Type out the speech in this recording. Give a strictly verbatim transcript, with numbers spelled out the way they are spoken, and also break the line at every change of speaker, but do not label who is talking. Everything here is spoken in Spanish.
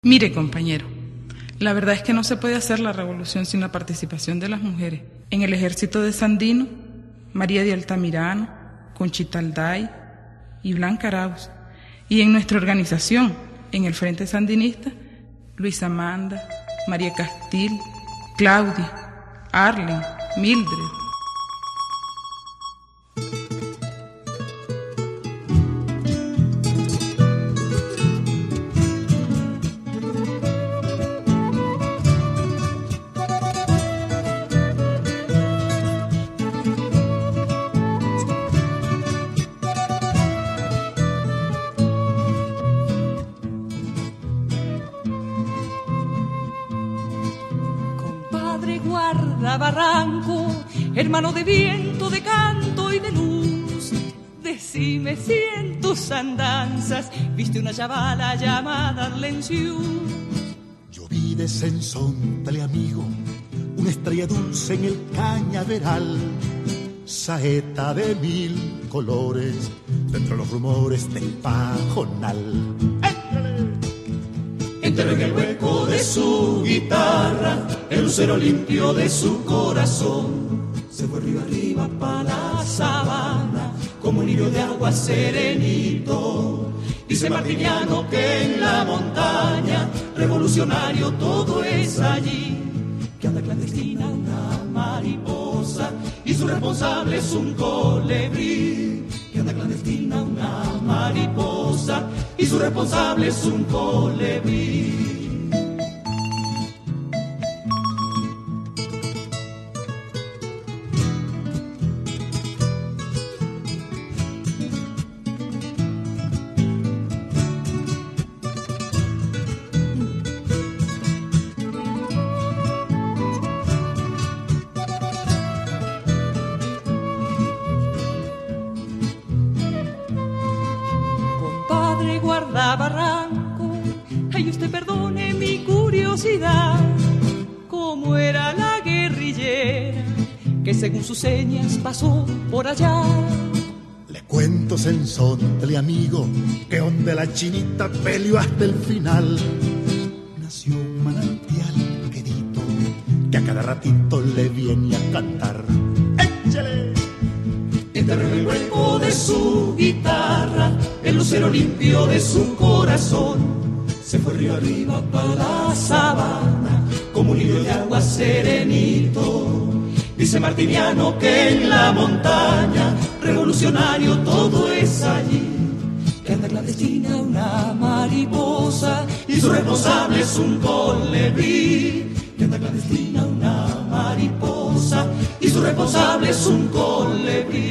Mire, compañero, la verdad es que no se puede hacer la revolución sin la participación de las mujeres. En el ejército de Sandino, María de Altamirano, Conchita Alday y Blanca Arauz. Y en nuestra organización, en el Frente Sandinista, Luisa Amanda, María Castil, Claudia, Arlen, Mildred.
Guarda barranco, hermano de viento, de canto y de luz. Decime si en tus andanzas viste una chavala llamada Arlenciú.
Yo vi de Sensontle, amigo, una estrella dulce en el cañaveral, saeta de mil colores, dentro de los rumores del pajonal.
Enterró en el hueco de su guitarra el lucero limpio de su corazón. Se fue río arriba pa' la sabana como un hilo de agua serenito. Dice Martiniano que en la montaña revolucionario todo es allí. Que anda clandestina una mariposa y su responsable es un colibrí. Que anda clandestina una mariposa y su responsable es un colibrí.
Guarda barranco, ay usted perdone mi curiosidad, cómo era la guerrillera que según sus señas pasó por allá.
Le cuento, Sensontle, amigo, que donde la chinita peleó hasta el final nació un manantial quedito que a cada ratito le viene a cantar. ¡Échale!
Enterró en el hueco de su guitarra el lucero limpio de su corazón. Se fue río arriba para la sabana como un hilo de agua serenito. Dice Martiniano que en la montaña revolucionario todo es allí. Que anda clandestina una mariposa y su responsable es un colibrí. Que anda clandestina una mariposa y su responsable es un colibrí.